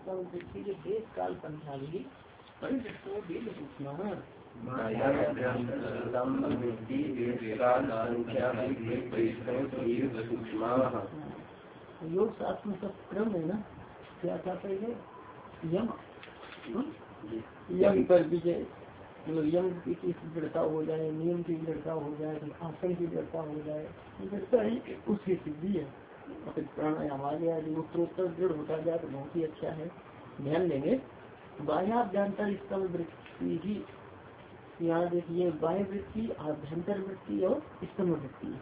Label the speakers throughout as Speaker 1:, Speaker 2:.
Speaker 1: उत्तम दृष्टि के देश काल संख्या भी परिदृष्टो वेद सूक्ष्म योग शास्त्र में सब क्रम है ना। क्या था पहले यम, यम पर विजय, मतलब यम की दृढ़ता हो जाए, नियम की दृढ़ता हो जाए, आसन की दृढ़ता हो जाए, दृढ़ता ही उसकी सिद्धि है। और फिर प्राणायाम आ गया, जो उत्तरोत्तर दृढ़ होता जाए तो बहुत ही अच्छा है। ध्यान देंगे बाह्याभ्यंतर स्तंभ वृत्ति ही, यहाँ देखिए बाह्य वृत्ति, आभ्यंतर वृत्ति और स्तंभ वृत्ति।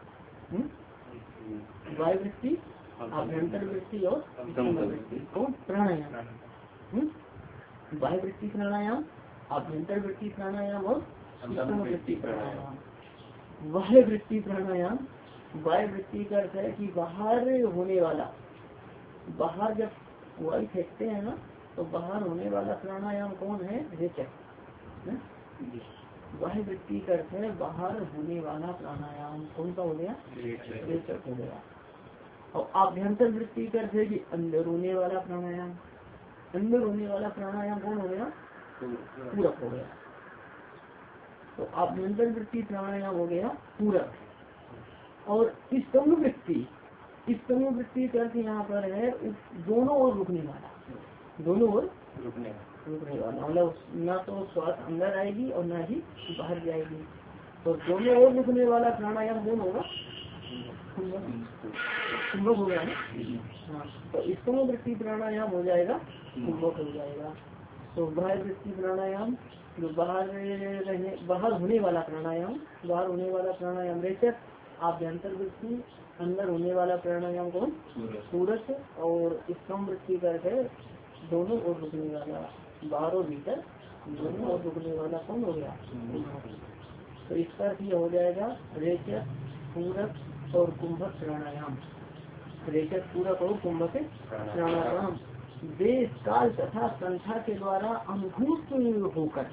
Speaker 1: बाह्य वृत्ति, आभ्यंतर वृत्ति और स्तंभ वृत्ति कौन? प्राणायाम। बाह्य वृत्ति प्राणायाम, आभ्यंतर वृत्ति प्राणायाम और स्तंभ वृत्ति प्राणायाम। बाह्य वृत्ति प्राणायाम, बाह्य वृत्ति का अर्थ है कि बाहर होने वाला, बाहर जब वायु फेंकते हैं ना तो बाहर होने वाला प्राणायाम कौन है? रेचक। बाह्य वृत्ति का अर्थ है बाहर होने वाला प्राणायाम कौन सा हो गया? रेचक हो गया। और आभ्यंतर वृत्ति का अर्थ है कि अंदर होने वाला प्राणायाम, अंदर होने वाला प्राणायाम कौन हो गया? पूरक हो गया। तो आभ्यंतर वृत्ति प्राणायाम हो गया पूरक। और स्तंभ वृत्ति, स्तंभ वृत्ति का अर्थ यहाँ पर है दोनों ओर रुकने वाला, दोनों ओर रुकने वाला, मतलब ना तो श्वास अंदर आएगी और ना ही बाहर जाएगी। तो दोनों ओर रुकने वाला प्राणायाम कौन होगा? कुंभक हो गया ना। हाँ, तो स्तंभ वृत्ति प्राणायाम हो जाएगा, कुंभक हो जाएगा। तो बाह्य वृत्ति प्राणायाम जो बाहर रहने, बाहर होने वाला प्राणायाम, बाहर होने वाला प्राणायाम रेचक। आभ्यंतर वृत्ति अंदर होने वाला प्राणायाम कौन? सूरज। और स्तंभ वृत्ति का अर्थ है दोनों ओर रुकने वाला, बाहर और भीतर दोनों ओर रुकने वाला कौन हो गया? तो इसका अर्थ यह हो जाएगा रेचक, पूरक और कुंभक प्राणायाम। रेचक, पूरक और कुंभक प्राणायाम देश काल तथा संख्या के द्वारा अनुभूत होकर,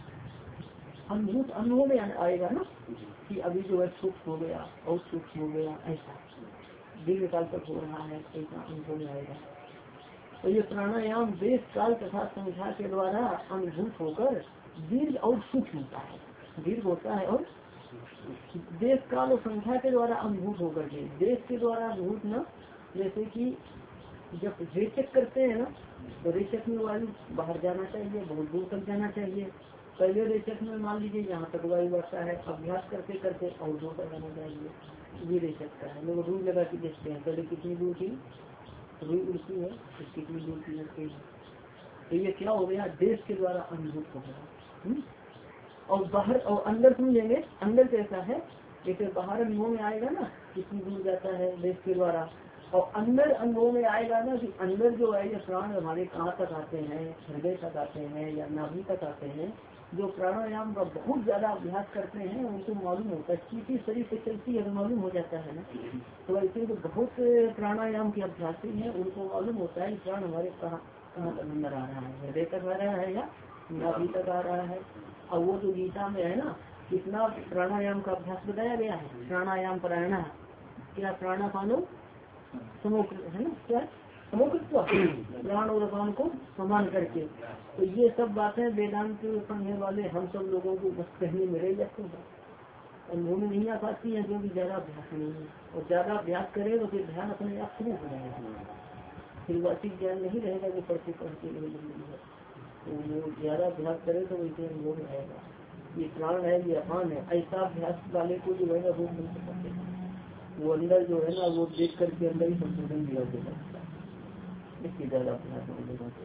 Speaker 1: अनुभूत अनुभव में आएगा ना कि अभी जो है सूक्ष्म हो गया और सूक्ष्म हो गया, ऐसा दीर्घ काल तक हो रहा है, ऐसा अनुभव में आएगा। तो ये प्राणायाम देश काल तथा संख्या के द्वारा अनुभूत होकर दीर्घ और सूक्ष्म होता है, दीर्घ होता है और देश काल और संख्या के द्वारा अनुभूत होकर के, देश के द्वारा अनुभूत न, जैसे कि जब रेचक करते हैं ना तो रेचक में वायु बाहर जाना चाहिए, बहुत दूर तक जाना चाहिए। पहले रेचक में मान लीजिए यहाँ तक वायु बढ़ता है, अभ्यास करते करते और दूर तक जाना चाहिए। ये रेचक का है। लोग रुई लगा के देखते हैं पहले कितनी दूर थी, रुई उड़ती है तो कितनी दूर की लगती है। तो ये क्या हो गया? देश के द्वारा अनुभूत हो गया। और बाहर और अंदर समझेंगे, अंदर कैसा है? जैसे बाहर अनुभव में आएगा ना कितनी दूर जाता है देश के द्वारा, और अंदर अनुभव में आएगा ना कि अंदर जो है ये प्राण हमारे कहाँ तक आते हैं, हृदय तक आते हैं या नाभि तक आते हैं। जो प्राणायाम का बहुत ज्यादा अभ्यास करते हैं उनको मालूम होता है, चीटी शरीर से चलती है तो मालूम हो जाता है ना। तो ऐसे तो बहुत प्राणायाम के अभ्यासी हैं, उनको मालूम होता है प्राण हमारे कहाँ तक अंदर आ रहा है, हृदय तक आ रहा है या नाभि तक आ रहा है। और वो जो गीता में है ना कितना प्राणायाम का अभ्यास बताया गया है, प्राणायाम प्राणायाम क्या प्राणापानो समोकृत है ना, क्या समोकृत प्राण और अपान को समान करके। तो ये सब बातें वेदांत पढ़ने वाले हम सब लोगों को बस कहने में रह जाते हैं, अनुभव में नहीं आ पाती है जो भी ज्यादा अभ्यास नहीं है। और ज्यादा अभ्यास करे तो फिर ध्यान अपने आप शुरू हो जाएगा, फिर वाचिक ज्ञान नहीं रहेगा जो पढ़ते पढ़ते है। तो वो ज्यादा अभ्यास करे तो वैसे अनुभव में आएगा ये प्राण है ये अपान है। ऐसा अभ्यास वाले को जो है ना रोक नहीं सकते, वो अंदर जो है ना वो देख करके अंदर ही संशोधन दिया जाता है। इसकी ज्यादा अभ्यास होने लगा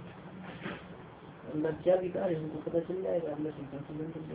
Speaker 1: अंदर क्या विकार है उनको पता चल जाएगा, अंदर से संशोधन कर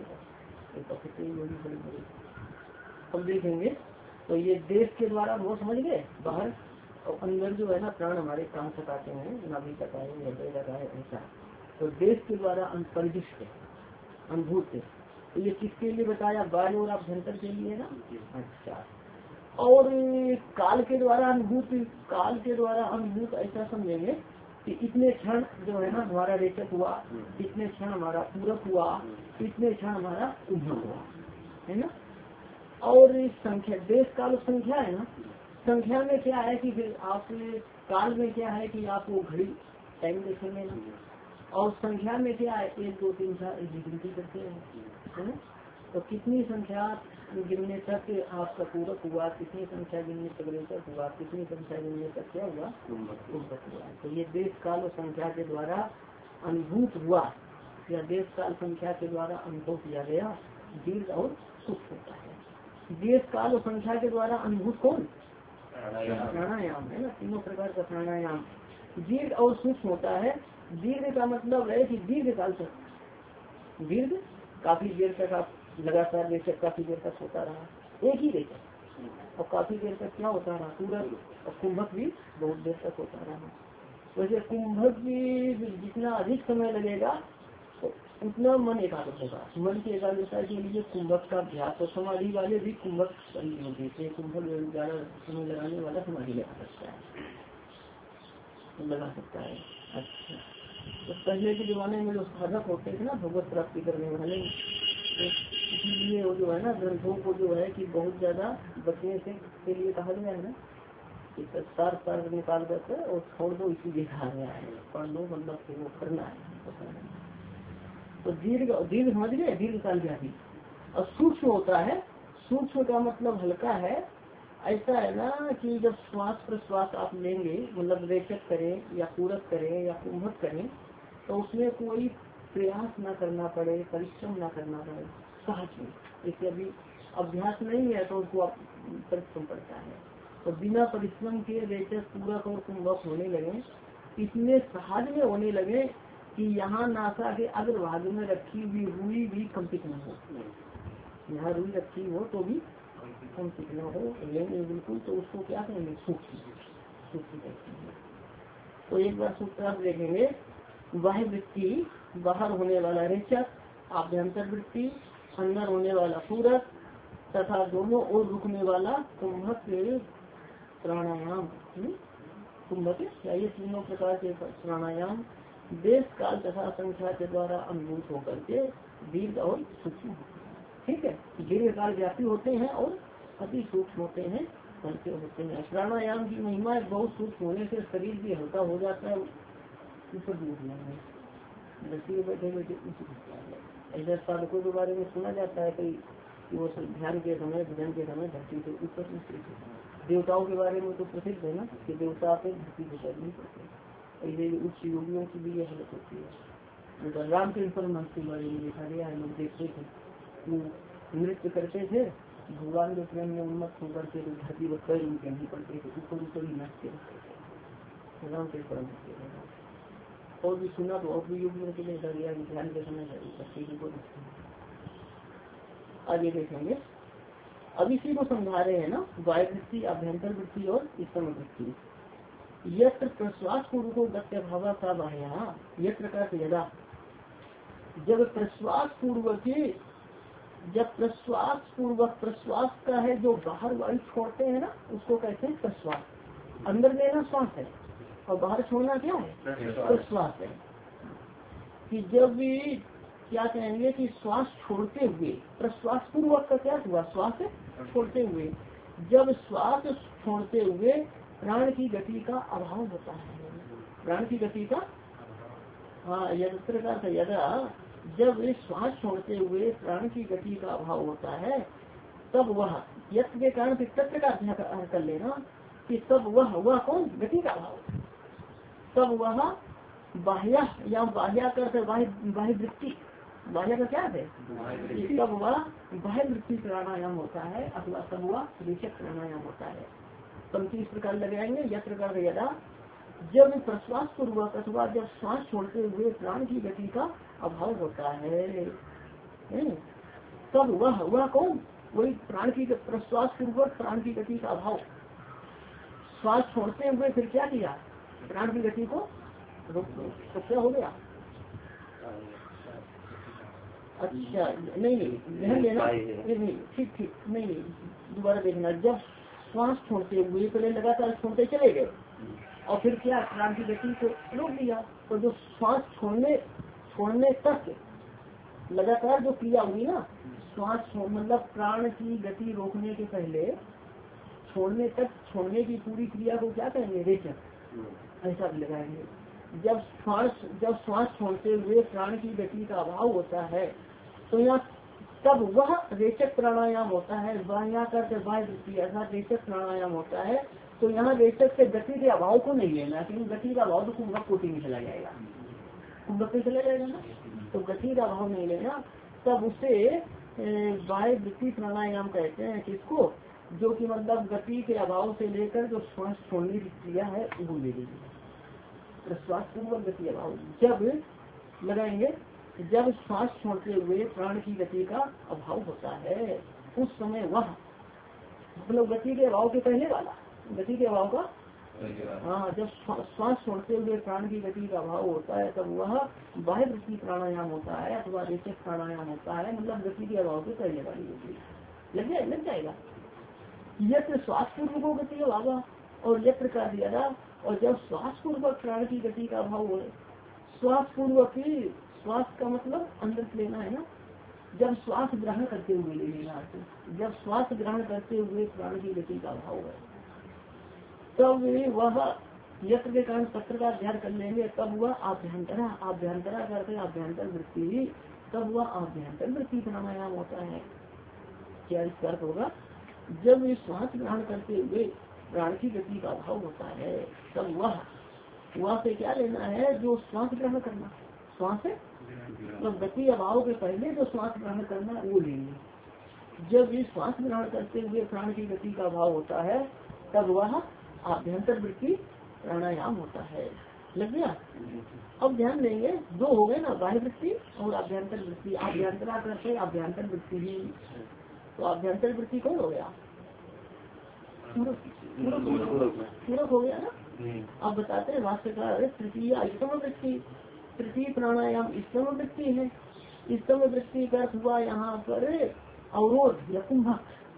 Speaker 1: देगा। हम देखेंगे तो ये देश के द्वारा वो समझ गए बाहर और अंदर जो है ना प्राण हमारे कान तक आते हैं, नाभि तक आए, हृदय तक आए, ऐसा। तो देश के द्वारा परिदृष्ट अनुभूत, तो ये किसके लिए बताया? बाह्य और आभ्यंतर के लिए ना। अच्छा, और काल के द्वारा अनुभूत, काल के द्वारा अनुभूत ऐसा समझेंगे कि इतने क्षण जो है ना हमारा रेचक हुआ, इतने क्षण हमारा पूरक हुआ, इतने क्षण हमारा कुंभक हुआ, है ना। और संख्या देश काल संख्या है ना, संख्या में क्या है कि फिर आप काल में क्या है कि आप वो घड़ी टाइम देखेंगे ना। और संख्या में क्या है, 1 2 3 4 गिनती करते हैं, है ना। तो कितनी संख्या गिनने तक आपका पूरक हुआ, कितनी संख्या गिनने तक रेचक हुआ, कितनी संख्या गिनने तक क्या हुआ, कुंभक हुआ। तो ये देश काल और संख्या के द्वारा अनुभूत हुआ, या देश काल संख्या के द्वारा अनुभव किया गया दीर्घ और सूक्ष्म होता है। देश काल और संख्या के द्वारा अनुभूत कौन, प्राणायाम है ना, तीनों प्रकार का प्राणायाम दीर्घ और सूक्ष्म होता है। दीर्घ का मतलब है कि दीर्घ काल तक, दीर्घ काफी देर तक आप लगातार रेचक काफी देर तक होता रहा, एक ही रेचक, और काफी देर तक क्या होता रहा सूरज, और कुंभक भी बहुत देर तक होता रहा। वैसे कुंभक भी जितना अधिक समय लगेगा तो उतना मन एकाग्र होगा। मन की एकाग्रता के लिए कुंभक का अभ्यास, और समाधि वाले भी कुंभक होती है, कुंभक ज्यादा समय लगाने वाला समाधि लगा सकता है, लगा सकता है। अच्छा, तो पहले के जमाने में जो साधक होते थे ना भगवत प्राप्ति करने वाले, इसलिए वो जो है ना ग्रंथों को जो है कि बहुत ज्यादा बचने से के लिए कहा गया है ना, कि सार निकाल करके और छोड़ दो, इसीलिए कहा गया है, पढ़ लो मतलब कि वो करना है। तो दीर्घ समझ गए, दीर्घ काल व्यापी। और सूक्ष्म होता है, सूक्ष्म का मतलब हल्का है। ऐसा है ना कि जब श्वास प्रश्वास आप लेंगे, मतलब रेचक करें या पूरक करें या कुंभक करें, तो उसमें कोई प्रयास ना करना पड़े, परिश्रम ना करना पड़े, सहज में। इसलिए अभी अभ्यास नहीं है तो उसको परिश्रम पड़ता है। तो बिना परिश्रम के रेचक पूरक और कुंभक होने लगे, इतने सहज में होने लगे कि यहाँ नासा के अग्रभाग में रखी हुई रुई भी कंपित न हो। यहाँ रुई रखी हो तो भी कंपित न हो, लेंगे बिल्कुल, तो उसको क्या कहेंगे, सूक्ष्म कहते हैं। तो एक बार सूत्र आप देखेंगे, बाह्य वृत्ति बाहर होने वाला रेचक, आभ्यंतर वृत्ति अंदर होने वाला पूरक, तथा दोनों ओर रुकने वाला कुंभक प्राणायाम। कुंभक ये तीनों प्रकार के प्राणायाम देश काल तथा संख्या के द्वारा अनुभूत होकर के दीर्घ और सूक्ष्म, ठीक है, दीर्घ काल व्यापी होते हैं और अति सूक्ष्म होते हैं, हल्के होते हैं। प्राणायाम की महिमा बहुत सूक्ष्म होने से शरीर भी हल्का हो जाता है, ऊपर भी उठना है, बैठे बैठे ऐसा साधकों के बारे में सुना जाता है कि वो ध्यान के समय भजन के समय धरती से ऊपर नहीं। देवताओं के बारे में तो प्रसिद्ध है ना कि देवता आते धरती से ऊपर नहीं करते, ऐसे उच्च योगियों की भी यह हालत होती है। रामकृष्ण परमहंस के बारे में देखा गया है, लोग देखते थे वो नृत्य करते थे, भगवान के प्रेम में उन्मत्त होकर के धरती पर पैर उनके नहीं पड़ते थे, ऊपर ऊपर ही नाचते रहते थे। रामकृष्ण परमहंस और भी सुना तो और भी योगियों के लिए गया ध्यान के समय आगे देखेंगे। अब इसी को समझा रहे हैं ना, वायु वृत्ति, आभ्यंतर वृत्ति और स्तंभ वृत्ति। यत्र प्रश्वास पूर्वको गत्य भावा का बाह्या, यत्र का यदा, जब प्रश्वास पूर्वक प्रश्वास का है जो बाहर वायु छोड़ते हैं ना, उसको कहते हैं प्रश्वास। अंदर लेना श्वास है और बाहर छोड़ना क्या है, प्रश्वास है। कि जब भी क्या कहेंगे कि श्वास छोड़ते हुए, प्रश्वास पूर्वक का क्या हुआ, श्वास छोड़ते हुए, जब श्वास छोड़ते हुए प्राण की गति का अभाव होता है, प्राण की गति का, हाँ यत्र का यदा, जब श्वास छोड़ते हुए प्राण की गति का अभाव होता है, तब वह यत्र के कारण तत्व का अध्ययन कर लेना कि तब वह कौन, गति का अभाव, तब वह बाह्य या बाह्य करते बाह्य वृत्ति, बाह्य का क्या है, तब वह बाह्य वृत्ति प्राणायाम होता है, अथवा तब वह रेचक प्राणायाम होता है। पंक्ति इस प्रकार लगाएंगे, यत्र का यदा, जब प्रश्वास पूर्वक अथवा जब श्वास छोड़ते हुए प्राण की गति का अभाव होता है, तब वह कौन, वही प्राण की, प्रश्वास पूर्वक प्राण की गति का अभाव, श्वास छोड़ते हुए फिर क्या किया, प्राण की गति को रोक दो, तो क्या हो गया। अच्छा नहीं ध्यान देना, नहीं ठीक नहीं, दोबारा देखना। जब श्वास छोड़ते हुए पहले लगातार छोड़ते चले गए और फिर क्या प्राण की गति को रोक दिया, तो जो श्वास छोड़ने तक लगातार जो क्रिया हुई ना, श्वास मतलब प्राण की गति रोकने के पहले छोड़ने तक, छोड़ने की पूरी क्रिया को क्या कहेंगे, रेचक, ऐसा भी लगाएंगे। जब श्वास छोड़ते हुए प्राण की गति का अभाव होता है तो यहाँ तब वह रेचक प्राणायाम होता है। वह यहाँ करते बाह्य वृत्ति अर्थात रेचक प्राणायाम होता है। तो यहाँ रेचक से गति के अभाव को नहीं लेना, क्योंकि गति का अभाव तो कुंभक कोटि में चला जाएगा, कुंभक में चला जाएगा ना, तो गति का अभाव नहीं लेना। तब उसे बाह्य वृत्ति प्राणायाम कहते हैं, किसको, जो कि मतलब गति के अभाव से लेकर जो श्वास छोड़ने की क्रिया है वो ले लीजिए। श्वास पूर्वक गति अभाव जब लगाएंगे, जब श्वास छोड़ते हुए प्राण की गति का अभाव होता है उस समय वह मतलब गति के अभाव के पहले वाला, गति के अभाव का हाँ, जब श्वास छोड़ते हुए प्राण की गति का अभाव होता है तब वह बाह्य वृत्ति प्राणायाम होता है अथवा रेचक प्राणायाम होता है। मतलब गति के अभाव के पहले वाली गति लग जाएगा। यत्र श्वास पूर्वक गति अभाव और यत्र का दिया, और जब श्वास पूर्वक प्राण की गति का अभाव हो, श्वास पूर्वक ही, श्वास का मतलब अंदर से लेना है ना, जब श्वास ग्रहण करते हुए ले लेना, जब श्वास ग्रहण करते हुए प्राण की गति का अभाव है तब वह यत्र के कारण पत्र का अध्ययन कर लेंगे, तब वह आभ्यंतरा करते आभ्यंतर वृत्ति, तब वह आभ्यंतर वृत्ति प्राणायाम होता है। क्या इसका अर्थ होगा, जब ये श्वास ग्रहण करते हुए प्राण की गति का अभाव होता है तब वह से क्या लेना है, जो श्वास ग्रहण करना, श्वास है तो गति अभाव के पहले जो श्वास ग्रहण करना वो लेंगे। जब ये श्वास ग्रहण करते हुए प्राण की गति का अभाव होता है तब वह आभ्यंतर वृत्ति प्राणायाम होता है। लग गया। अब ध्यान देंगे, दो हो गए ना, बाह्य वृत्ति और आभ्यंतर वृत्ति। आभ्यंतरा करते आभ्यंतर वृत्ति ही, तो आभ्यंतर वृत्ति कौन हो गया, पूरक हो गया ना। अब बताते हैं भाष्यकार, तृतीय स्तम वृत्ति, तृतीय प्राणायाम स्तम वृत्ति है। स्तम वृत्ति का अर्थ हुआ यहाँ पर अवरोध या कुंभक।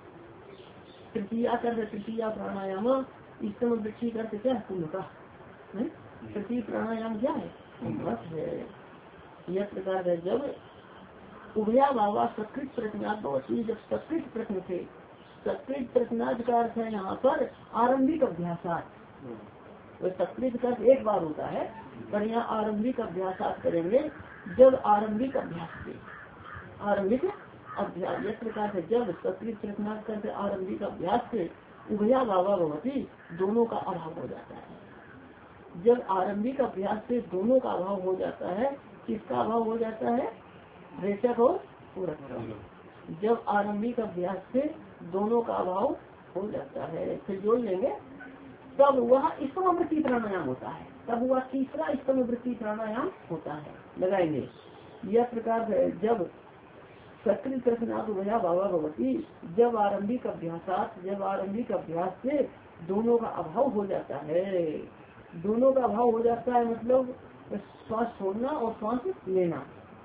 Speaker 1: तृतीया कर तृतीया प्राणायाम, स्तम वृत्ति का अर्थ क्या है, कुंभका। तृतीय प्राणायाम क्या है, कुंभक है। यह प्रकार है जब उभया भावा सकृत प्रश्नाद भवती, जब सकृत प्रश्न थे, सकृत प्रश्नाद का अर्थ है यहाँ पर आरंभिक अभ्यासात। तो सकृत का एक बार होता है पर यहाँ आरंभिक अभ्यासात करेंगे। जब आरंभिक अभ्यास से, आरंभिक अभ्यास इस प्रकार से जब सकृत प्रश्नाद करते आरंभिक अभ्यास से उभया भावा भवती, दोनों का अभाव हो जाता है। जब आरंभिक अभ्यास से दोनों का अभाव हो जाता है, किसका अभाव हो जाता है, रेचक और पूरक का। जब आरंभिक अभ्यास से दोनों का अभाव हो जाता है, फिर जोड़ लेंगे, तब वह स्तम वृत्ति प्राणायाम होता है। तब वह तीसरा स्तम वृत्ति प्राणायाम होता है। लगाएंगे यह प्रकार है जब सकृत प्रश्नाद उभया भावा भवती, जब आरंभिक अभ्यासात, जब आरंभिक अभ्यास से दोनों का अभाव हो जाता है। दोनों का अभाव हो जाता है मतलब श्वास छोड़ना और श्वास लेना।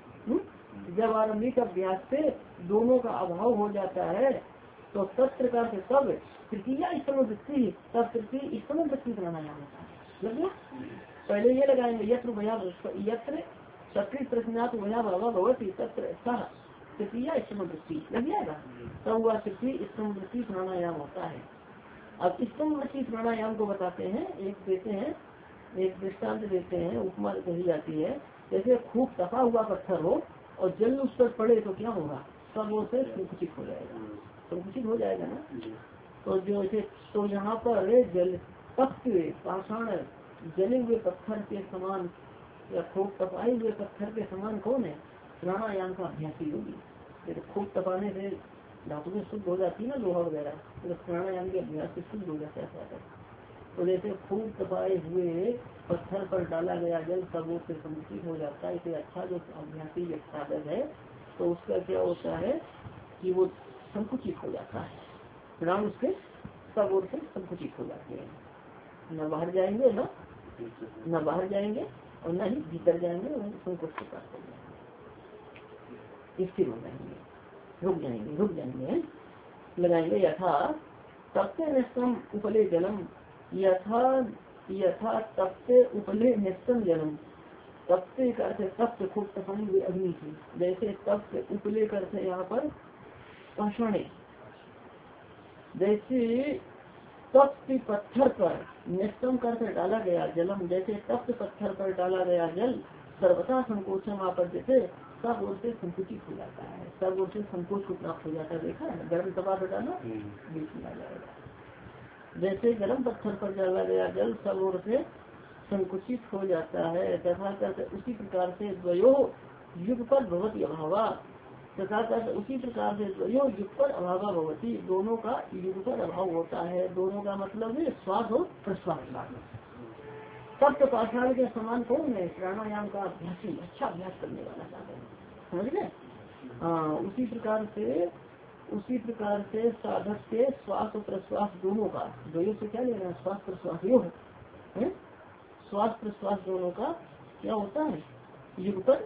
Speaker 1: जब आरंभिक अभ्यास से दोनों का अभाव हो जाता है तो तत्प्रकार से तब तृतीया स्तम वृत्ति, तब तृतीय स्तम वृत्ति प्राणायाम होता है। लग गया। पहले ये लगाएंगे यत्र सकृत प्रश्नात उभया भावा भवती, तत्र सह तृतीया स्तम वृत्ति। लग जाएगा। तब वह तृतीय स्तम वृत्ति प्राणायाम होता है। अब स्तम वृत्ति प्राणायाम को बताते हैं, एक देते हैं, एक दृष्टांत देते हैं, उपमा कही जाती है। जैसे खूब तपा हुआ पत्थर हो और जल उस पर पड़े तो क्या होगा, सब ओर से संकुचित हो जाएगा, संकुचित हो जाएगा ना। तो जो तो यहाँ पर जल तप्त पाषाण जले हुए पत्थर के समान या खूब तपाए हुए पत्थर के समान कौन है, प्राणायाम का अभ्यासी होगी। जैसे खूब तपाने से धातुएं शुद्ध हो जाती है ना, लोहा वगैरह, तो प्राणायाम के अभ्यास से शुद्ध हो जाता है। तो जैसे खूब तपाए हुए पत्थर पर डाला गया जल सब ओर से संकुचित हो जाता है, इसे अच्छा जो अभ्यासी साधक है तो उसका क्या होता है कि वो संकुचित हो जाता है, प्राण उसके सब ओर से संकुचित हो जाते हैं, न बाहर जाएंगे न बाहर जाएंगे और न ही भीतर जाएंगे, संकुचित हो जाएंगे, स्थिर हो जाएंगे, रुक जाएंगे। लगाएंगे यथा तप्ते निष्ठम उपले जलम, यथा तप्ते उपले निष्ठम जलम। तप्ते करते तप्त खूब तपाई हुई अग्नि थी, जैसे तप्त उपले करते यहाँ पर पाषाणे, जैसे तप्त पत्थर पर निष्ठम कर डाला गया जलम, जैसे तप्त पत्थर पर डाला गया जल सर्वथा संकोचन आपद्यते, सब ओर से संकुचित हो जाता है, सब ओर से संकोच को प्राप्त हो जाता है। देखा है गर्म तवा पर डाला बीच में आ जाएगा। जैसे गर्म पत्थर पर डाला गया जल सब ओर से संकुचित हो जाता है, तथा करते उसी प्रकार से द्वयो युग पर भगवती अभावा, तथा करते उसी प्रकार से द्वयो युग पर अभावा भगवती, दोनों का युग पर अभाव होता है। दोनों का मतलब है श्वास और प्रश्वास। तप्त पाषाण के समान कौन है? प्राणायाम का अभ्यासी, अच्छा अभ्यास करने वाला साधन, समझ गए। हाँ, उसी प्रकार से साधक के श्वास और प्रश्वास दोनों का, द्वयों से क्या लेना है? श्वास प्रश्वास योग है, श्वास प्रश्वास दोनों का क्या होता है? युग पर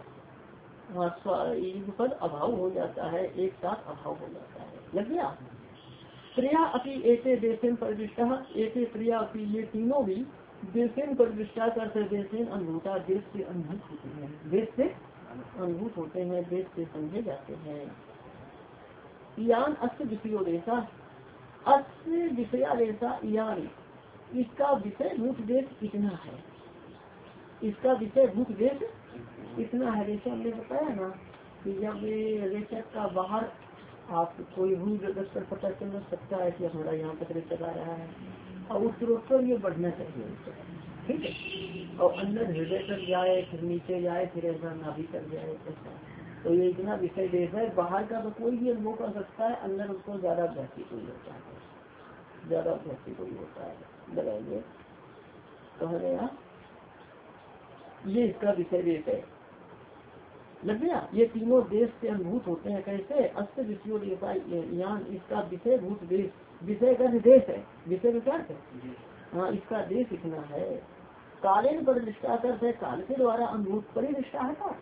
Speaker 1: अभाव हो जाता है, एक साथ अभाव हो जाता है। लग गया। प्रिया अपनी एते देशेन परिदृष्टा, एते प्रिया अपनी, ये तीनों भी देशेन परिदृष्टा करते, देशेन अनुभूता, देश से अनुभूत होते हैं, देश से अनुभूत होते हैं, देश से समझे जाते हैं। यान अस्य विषयो देशा, अस्य विषया देशा यान, इसका विषय भूत देश इतना है, इसका विषय भूत देश इतना है। जैसे हमने बताया ना कि जब रेचक का बाहर आप कोई भूल कर पता चल सकता है कि हमारा यहाँ तक रेचक आ रहा है, और उत्तरोत्तर ये बढ़ना चाहिए, ठीक है। और अंदर हृदय तक जाए, फिर नीचे जाए, फिर ऐसा नाभि तक जाए, ऐसा। तो ये इतना विषय देश है। बाहर का तो कोई भी अनुभव कर सकता है, अंदर उसको ज्यादा अभ्यासी कोई होता है, ज्यादा अभ्यासी कोई होता है। लगाएंगे तो है यहाँ ये इसका विषय देश है। लग गया। ये तीनों देश से अनुभूत होते हैं। कैसे? अस्त विषयों यान, इसका विषय भूत देश, विषय का देश है, विषय का क्या है? हाँ, इसका देश इतना है। कालेन पर निष्ठा करते, काल के द्वारा अनुभूत परिनिष्ठा है का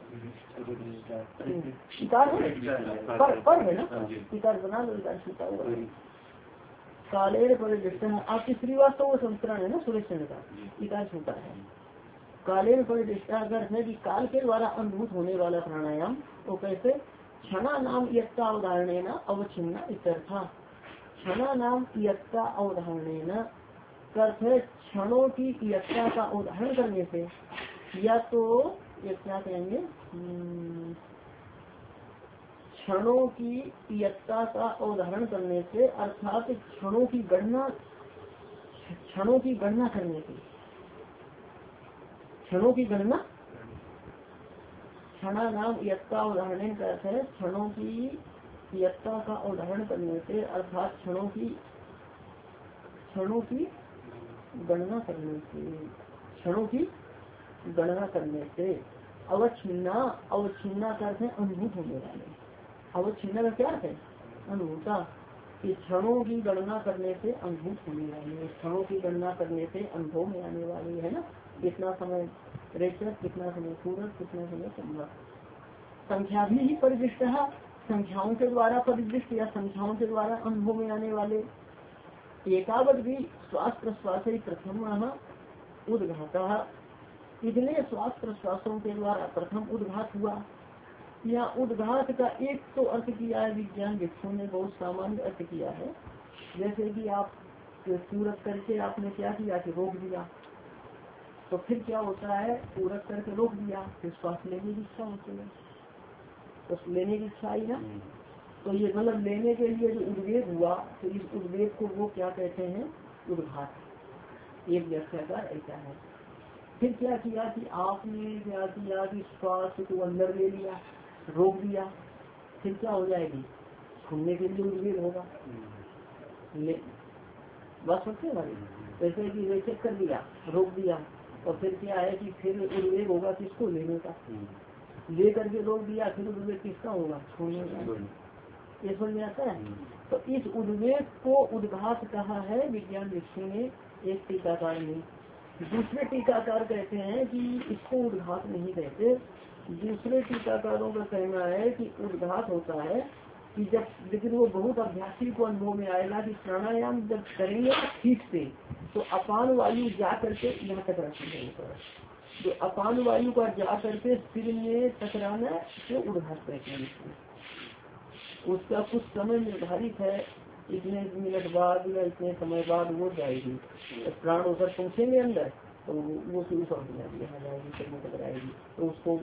Speaker 1: शिकार पर है ना, शिकार बना लो, कालेन पर निष्ठा। आपकी श्रीवास्तव वो संस्करण है ना सुरेश चंद्र का, शिकार छूटा है। कालेन परिदृष्टा है कि काल के द्वारा अनुभूत होने वाला प्राणायाम। तो कैसे? क्षणा नाम यत्ता उदाहरण अवच्छिन्ना इत्यर्था, क्षणा नाम यत्ता अवधारण करते, क्षणों की यत्ता का उदाहरण करने से, या तो ये क्या कहेंगे, क्षणों की यत्ता का उदाहरण करने से, अर्थात क्षणों की गणना करने से, क्षणों की गणना, क्षणा नाम यत्ता उदाहरण करते हैं, क्षणों की यत्ता का उदाहरण करने से, अर्थात क्षणों की गणना करने से, क्षणों की गणना करने से, अवच्छिन्ना करते हैं अनुभूत होने वाले। अवच्छिन्ना का क्या है? अनुभूता। क्षणों की गणना करने से अनुभूत होने वाले, क्षणों की गणना करने से अनुभव में आने वाली है ना। कितना समय रेचक, कितना समय सूरज, कितना समय चंद्र। संख्या भी परिदृष्ट है, संख्याओं के द्वारा परिदृष्ट या संख्याओं के द्वारा अनुभव में आने वाले। एकावत भी श्वास प्रश्वास प्रथम उद्घाता, इतने श्वास प्रश्वासों के द्वारा प्रथम उद्घात हुआ। या उद्घात का एक तो अर्थ किया है विज्ञान भिक्षु ने, बहुत सामान्य अर्थ किया है। जैसे कि आप सूरत करके आपने क्या किया कि रोक दिया, तो फिर क्या होता है? पूरक करके रोक दिया, फिर श्वास लेने की इच्छा होती है, तो लेने की इच्छा आई ना। तो ये मतलब लेने के लिए जो उद्वेग हुआ, तो इस उद्वेग को वो क्या कहते हैं? उद्घात। एक व्याख्याकार ऐसा है। फिर क्या किया कि आपने क्या किया कि श्वास को अंदर ले लिया, रोक दिया, फिर क्या हो जाएगी? सुनने के लिए उद्वेग होगा, बस सकते हमारी। जैसे कि वे चेक कर दिया, रोक दिया, और फिर क्या है कि फिर उद्वेग होगा किसको? लेने का। ले करके रोक दिया, फिर उद्वेग किसका होगा? छोड़ने का। ये समझ में आता है। तो इस उद्वेग को उद्घात कहा है विज्ञान भिक्षु ने, एक टीकाकार ने। दूसरे टीकाकार कहते हैं कि इसको उद्घात नहीं कहते। दूसरे टीकाकारों का कहना है कि उद्घात होता है कि जब, लेकिन वो बहुत अभ्यासी को अनुभव में आएगा कि प्राणायाम जब करेंगे ठीक से, तो अपान वायु जा करके यहाँ तक रखी है, जो अपान वायु का जा करके सिर में टकराना, जो उद्घात कहते हैं। उसका कुछ समय निर्धारित है, इतने मिनट बाद या इतने समय बाद वो जाएगी। प्राण उधर पहुँचेंगे अंदर तो वो फिर ऊपर हो जाएगी, यहाँ जाएगी, चलने तक आएगी, तो उसको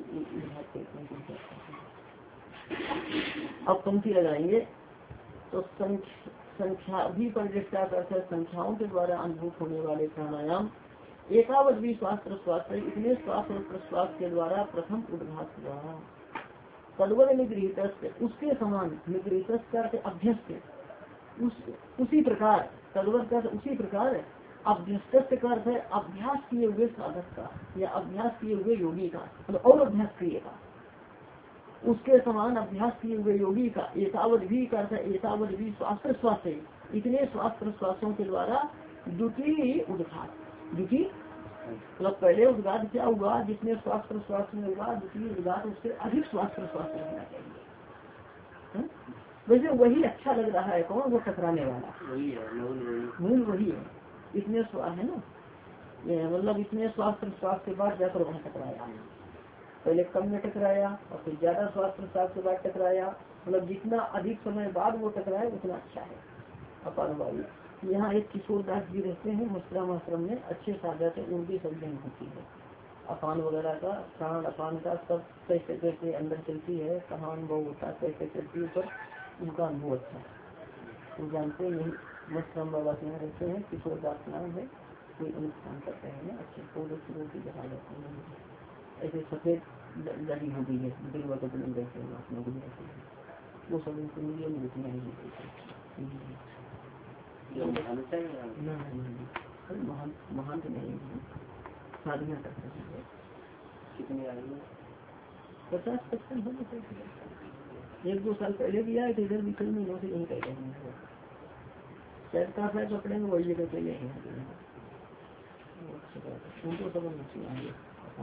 Speaker 1: अब पंक्ति लगाएंगे। तो संख्या भी परिदृष्टा करते संख्याओं के द्वारा अनुभूत होने वाले प्राणायाम एकावत भी श्वास प्रश्वास है, इतने श्वास और प्रश्वास के द्वारा प्रथम उद्घात हुआ। तद्वत निगृहित उसके समान, निगृहित करते अभ्यस्त उसी प्रकार, तद्वत कर उसी प्रकार, अभ्यस्त कर है अभ्यास किए हुए साधक का या अभ्यास किए हुए योगी का, मतलब और अभ्यास क्रिएगा उसके समान अभ्यास किए हुए योगी का एकावत भी करता है, एकावत भी श्वास प्रश्वास है, इतने श्वास प्रश्वासों के द्वारा द्वितीय उद्घात, द्वितीय मतलब पहले उद्घात क्या हुआ जितने श्वास प्रश्वास में हुआ, द्वितीय उद्घात उससे अधिक श्वास प्रश्वास में होना चाहिए। वैसे वही अच्छा लग रहा है, कौन वो टकराने वाला मूल वही है, इतने श्वास है ना, मतलब इतने श्वास प्रश्वास के बाद जाकर वहाँ टकराया, पहले कम में टकराया और फिर ज्यादा श्वास प्रश्वास के बाद टकराया, मतलब जितना अधिक समय बाद वो टकराए उतना अच्छा है। अपान वायु यहाँ एक किशोर दास जी रहते हैं मथुरा आश्रम में, अच्छे साधक है, उनकी सर्जन होती है अपान वगैरह का, प्राण अपान का सब कैसे कैसे अंदर चलती है, कहाँ अनुभव होता है, कैसे चलती है, पर उनका अनुभव अच्छा है, तो जानते हैं। यही मथुरा बाबा के यहाँ रहते हैं, किशोर दास नाम है, कोई अनुष्ठान करते हैं अच्छे फोटो की जगह जाते हैं, ऐसे सफेद लड़ी हो गई है दिलवा के दिन रहते हैं महात्मा भी रहते हैं, वो सब उनको मिलिए मिलती नहीं महान तो नहीं साधना करते हैं। कितने आएंगे 50-55 होने 1-2 साल पहले भी आए थे इधर भी, कई महीनों से यही कह रहे हैं शायद का शायद कपड़े में वही जगह चले हैं, उनको समझ नहीं आएंगे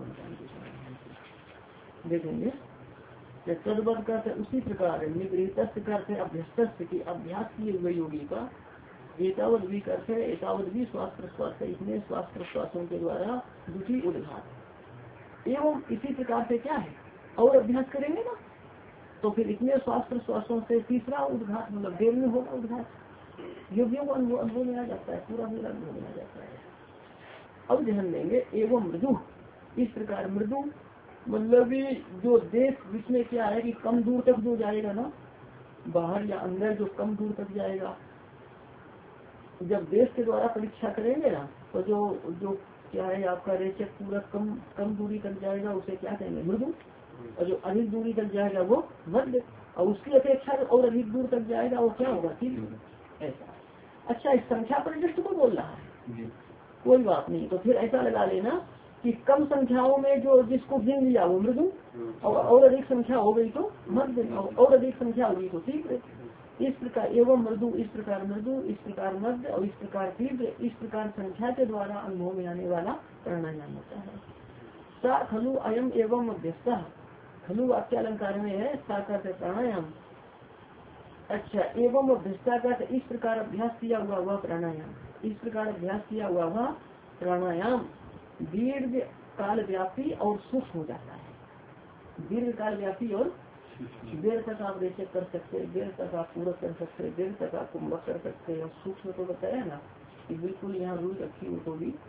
Speaker 1: देखेंगे। तद्वत करते उसी प्रकार निगृहित करते अभ्यस्त की अभ्यास किए हुए योगी का एकावत भी करते, एकावत भी श्वास प्रश्वास है, इतने श्वास प्रश्वासों के द्वारा द्वितीय उद्घात एवं इसी प्रकार से क्या है और अभ्यास करेंगे ना तो फिर इतने श्वास प्रश्वासों से तीसरा उद्घात, मतलब देर में होगा उद्घात, योगियों को अनुभव में आ जाता है, पूरा मेरा अनुभव में आ जाता है। अब ध्यान देंगे एवं मृदु, इस प्रकार मृदु मतलब जो देश जिसमें क्या है कि कम दूर तक जो जाएगा ना, बाहर या अंदर जो कम दूर तक जाएगा, जब देश के द्वारा परीक्षा करेंगे ना तो जो क्या है आपका रेचक पूरा कम दूरी तक जाएगा उसे क्या कहेंगे मृदु, और जो अधिक दूरी तक जाएगा वो मध्य, और उसकी अपेक्षा और अधिक दूर तक जाएगा वो क्या होगा तीव्र। ऐसा अच्छा इस संख्या परिदृष्ट को बोल रहा है, कोई बात नहीं, तो फिर ऐसा लगा लेना कि कम संख्याओं में जो जिसको गिन लिया वो मृदु, और अधिक संख्या हो गई तो मध्य, और अधिक संख्या होगी तो तीव्र। इस प्रकार एवं मृदु, इस प्रकार मृदु, इस प्रकार मध्य और इस प्रकार तीव्र, इस प्रकार संख्या के द्वारा अनुभव में आने वाला प्राणायाम होता है। सा खलु अयम एवं मध्यस्थ, खलु वाक्य अलंकार में है, सा का प्राणायाम। अच्छा एवं मध्यस्था का इस प्रकार अभ्यास किया हुआ वह प्राणायाम, इस प्रकार अभ्यास किया हुआ वह प्राणायाम दीर्घ काल व्यापी और सूक्ष्म हो जाता है, दीर्घ काल व्यापी और देर तक आप रेचक कर सकते, देर तक आप पूरक कर सकते, देर तक आप कुंभक कर सकते हैं। सूक्ष्म तो बताया ना कि बिल्कुल यहाँ रूल रखी हो तो भी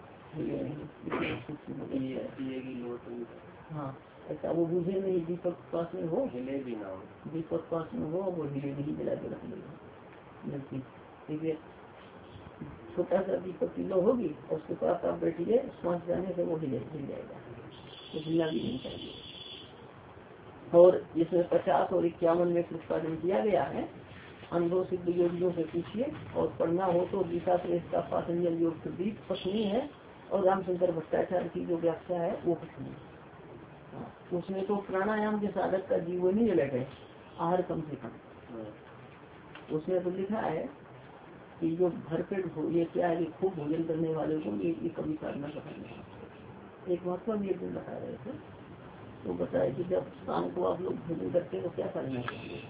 Speaker 1: हाँ ऐसा वो बुझे नहीं, दीपक पास में हो दीपक पास में हो वो हिले नहीं जला के रख लेगा, ठीक है। छोटा सा दीपक किलो होगी और उसके पास आप बैठिए, श्वास जाने से वो हिल जाएगा, तो हिलना भी नहीं चाहिए। और इसमें 50 और 51 में प्रतिपादन किया गया है, अनुभव सिद्ध योगियों से पूछिए, और पढ़ना हो तो गीता श्रेष्ठ का पातंजल योग प्रदीप पत्नी है, और रामचंद्र भट्टाचार्य की जो व्याख्या है वो पत्नी है। उसमें तो प्राणायाम के साधक का जीवन ही अलग है, आहार कम से कम। उसमें तो लिखा है कि जो भरपेट ये क्या है कि खूब भोजन करने वाले को ये कभी साधना करना। एक महात्मा भी एक दिन बता रहे थे, तो बताया कि जब शाम को आप लोग भोजन करते हैं तो क्या करना चाहिए,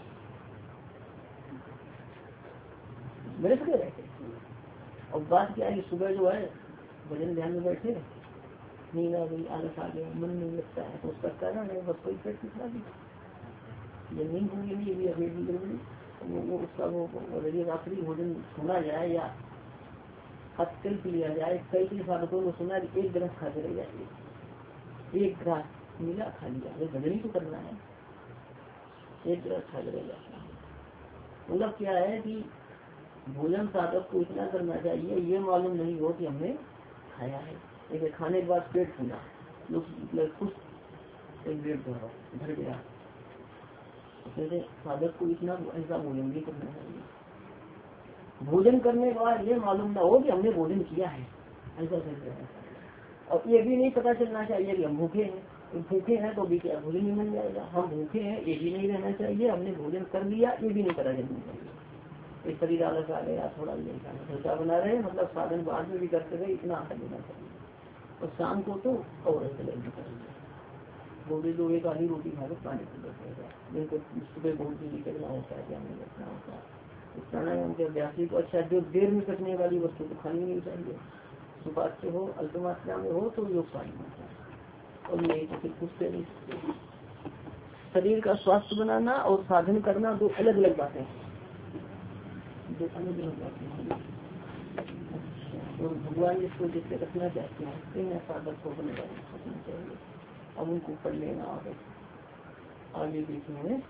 Speaker 1: मेरे से रहते। और बात क्या है कि सुबह जो है भजन ध्यान में बैठे, नींद आ गई, आलस आ गया, मन नहीं लगता है, तो उसका कारण है बस कोई पेट की खराबी, ये नींद होगी नहीं, ये अभी गड़बड़ी, वो उसका वो यदि रात्रि भोजन सुना जाए या अत्यल्प लिया जाए, कई साधकों को सुना कि एक ग्रह खा के रह जाएगी, एक ग्रास मिला खा लिया, ये भजन ही तो करना है, एक ग्रह खा के रह जाता है। मतलब क्या है कि भोजन साधक को इतना करना चाहिए ये मालूम नहीं हो कि हमने खाया है। एक खाने के बाद पेट फूला, लोग खुश एक डेढ़ भर गया, तो साधक को इतना ऐसा भोजन नहीं करना चाहिए। भोजन करने के बाद ये मालूम ना हो कि हमने भोजन किया है, ऐसा करना है। और ये भी नहीं पता चलना चाहिए कि हम भूखे हैं, तो भूखे हैं तो भी क्या भोजन नहीं मिल जाएगा, हम भूखे हैं ये भी नहीं रहना चाहिए, हमने भोजन कर लिया ये भी नहीं पता चलना चाहिए। इस शरीर आलस आ गया, थोड़ा भी ढोसा बना रहे हैं, मतलब साधन बाद में भी करते रहे, इतना आकर लेना चाहिए। और शाम को तो और ऐसे लगना चाहिए, गोभी दो एक आधी रोटी खा कर पानी पी लेगा, जिनको सुबह बहुत भी निकलना होता है, क्या नहीं रखना होता है। प्राणायाम के अभ्यास को अच्छा जो देर में कटने वाली वस्तु तो खानी नहीं चाहिए, सुपात से हो अल्प मात्रा में हो तो योग पानी होता है, और नहीं तो फिर कुछ से नहीं। शरीर का स्वास्थ्य बनाना और साधन करना दो अलग अलग बातें हैं, दो अलग अलग बातें हैं। और भगवान जिसको जिससे रखना चाहते हैं साधक को बने रखना चाहिए। अब उनको पढ़ लेना आगे देखेंगे।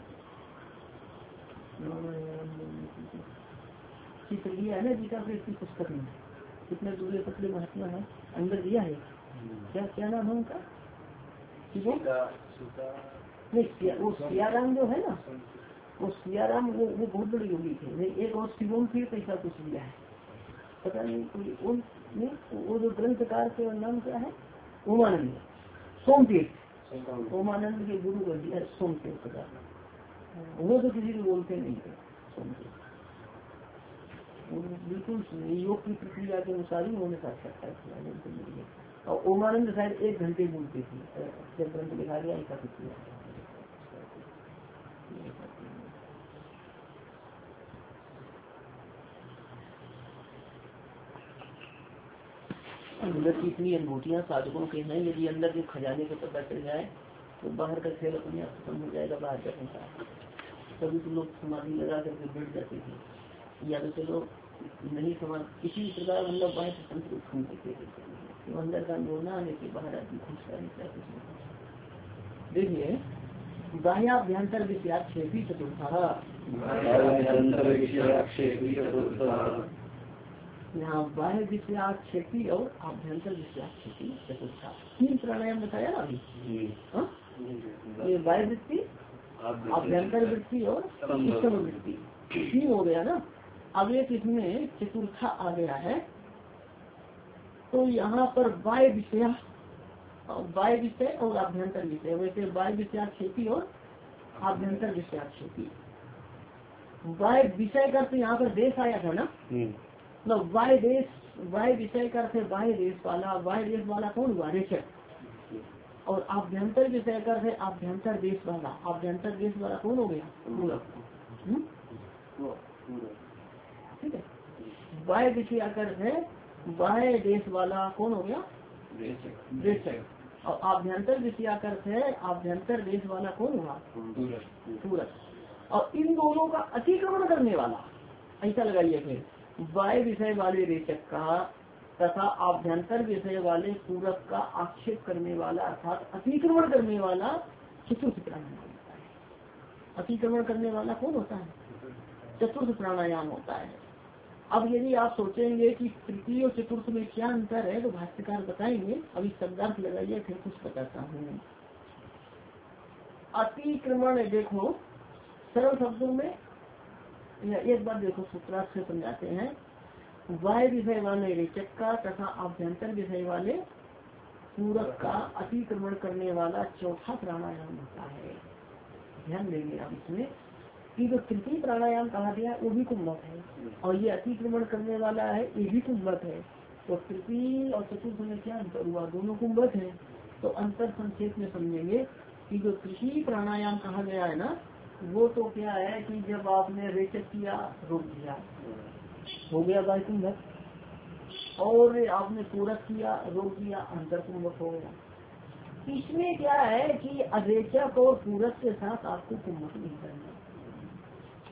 Speaker 1: चित्र दिया है ना गीता प्रेस पुस्तक में, कितने दूसरे पतले महात्मा है, अंदर दिया है। क्या क्या नाम है उनका? नहीं, वो सियाराम जो है ना, वो सियाराम वो बहुत बड़े योगी थे। एक और शिवम तीर्थ ऐसा कुछ दिया है, पता नहीं कोई वो जो ग्रंथकार के नाम क्या है, उमानंद सोमतीर्थ, उमानंद के गुरु कर दिया सोमतीर्थ का। वो तो किसी को बोलते नहीं थे, बिल्कुल योग की प्रक्रिया के अनुसार ही उन्होंने साक्षात्कार किया। और ओमानंद शायद 1 घंटे बोलते थे, जब ग्रंथ लिखा गया ऐसा कुछ किया। अंदर की इतनी अनुभूतियाँ साधकों के हैं, यदि अंदर के खजाने को पता चल जाए तो बाहर का खेल अपने आप खत्म हो जाएगा। बाहर का संसार तभी तो लोग समाधि लगा करके बैठ जाते थे, या तो चलो नहीं समाज किसी प्रकार मतलब बाहर से तंत्र उत्पन्न देते थे, तो अंदर का अनुभव आने के बाहर आदमी खुश रहता है। देखिए बाह्याभ्यंतर विषयाक्षेपी चतुर्था, यहाँ बाह्य विषयाक्षेपी और आभ्यंतर विषयाक्षेपी चतुर्था 3 प्राणायाम बताया ना अभी। ये बाह्य वृत्ति, आभ्यंतर वृत्ति और उत्तम वृत्ति 3 हो गया ना। अब एक इसमें चतुर्था आ गया है, तो यहाँ पर बाह्य विषय और आभ्यंतर विषय, वैसे बाह्य विषयाक्षेपी और आभ्यंतर विषयाक्षेपी। बाह्य विषय का तो यहाँ पर देश आया था ना, मतलब बाह्य विषय का अर्थ है बाह्य देश वाला। बाह्य देश वाला कौन हुआ? रेचक। और आभ्यंतर विषय का अर्थ है आभ्यंतर देश वाला। आभ्यंतर देश वाला कौन हो गया? ठीक है। बाह्य विषय का अर्थ है बाह्य देश वाला कौन हो गया? रेचक। और आभ्यंतर विषय का अर्थ है आभ्यंतर देश वाला कौन हुआ? पूरक। और इन दोनों का अतिक्रमण करने वाला, ऐसा लगाइए फिर, बाह्य विषय वाले रेचक का तथा आभ्यंतर विषय वाले पूरक का आक्षेप करने वाला अर्थात अतिक्रमण करने वाला चतुर्थ प्राणायाम होता है। अतिक्रमण करने वाला कौन होता है? चतुर्थ प्राणायाम होता है। अब यदि आप सोचेंगे कि तृतीय और चतुर्थ में क्या अंतर है, तो भाष्यकार बताएंगे। अभी शब्दार्थ लगाइए फिर कुछ बताता हूँ। अतिक्रमण देखो सरल शब्दों में एक बार देखो, सूत्रार्थ से समझाते हैं। बाह्य विषय वाले रेचक का तथा आभ्यंतर विषय वाले पूरक का अतिक्रमण करने वाला चौथा प्राणायाम होता है। ध्यान देंगे आप इसमें कि जो तृतीय प्राणायाम कहा गया वो भी कुंभक है, और ये अतिक्रमण करने वाला है ये भी कुंभक है। तो तृतीय और चतुर्थ में क्या अंतर हुआ? दोनों कुंभक है। तो अंतर संक्षेप में समझेंगे कि जो तृतीय प्राणायाम कहा गया है ना, वो तो क्या है कि जब आपने रेचक किया, रोक दिया, हो गया बाह्य कुंभक, और आपने पूरक किया, रोक दिया, अंतर कुंभक हो गया। इसमें क्या है कि अरेचक और पूरक के साथ आपको कुंभक नहीं करना।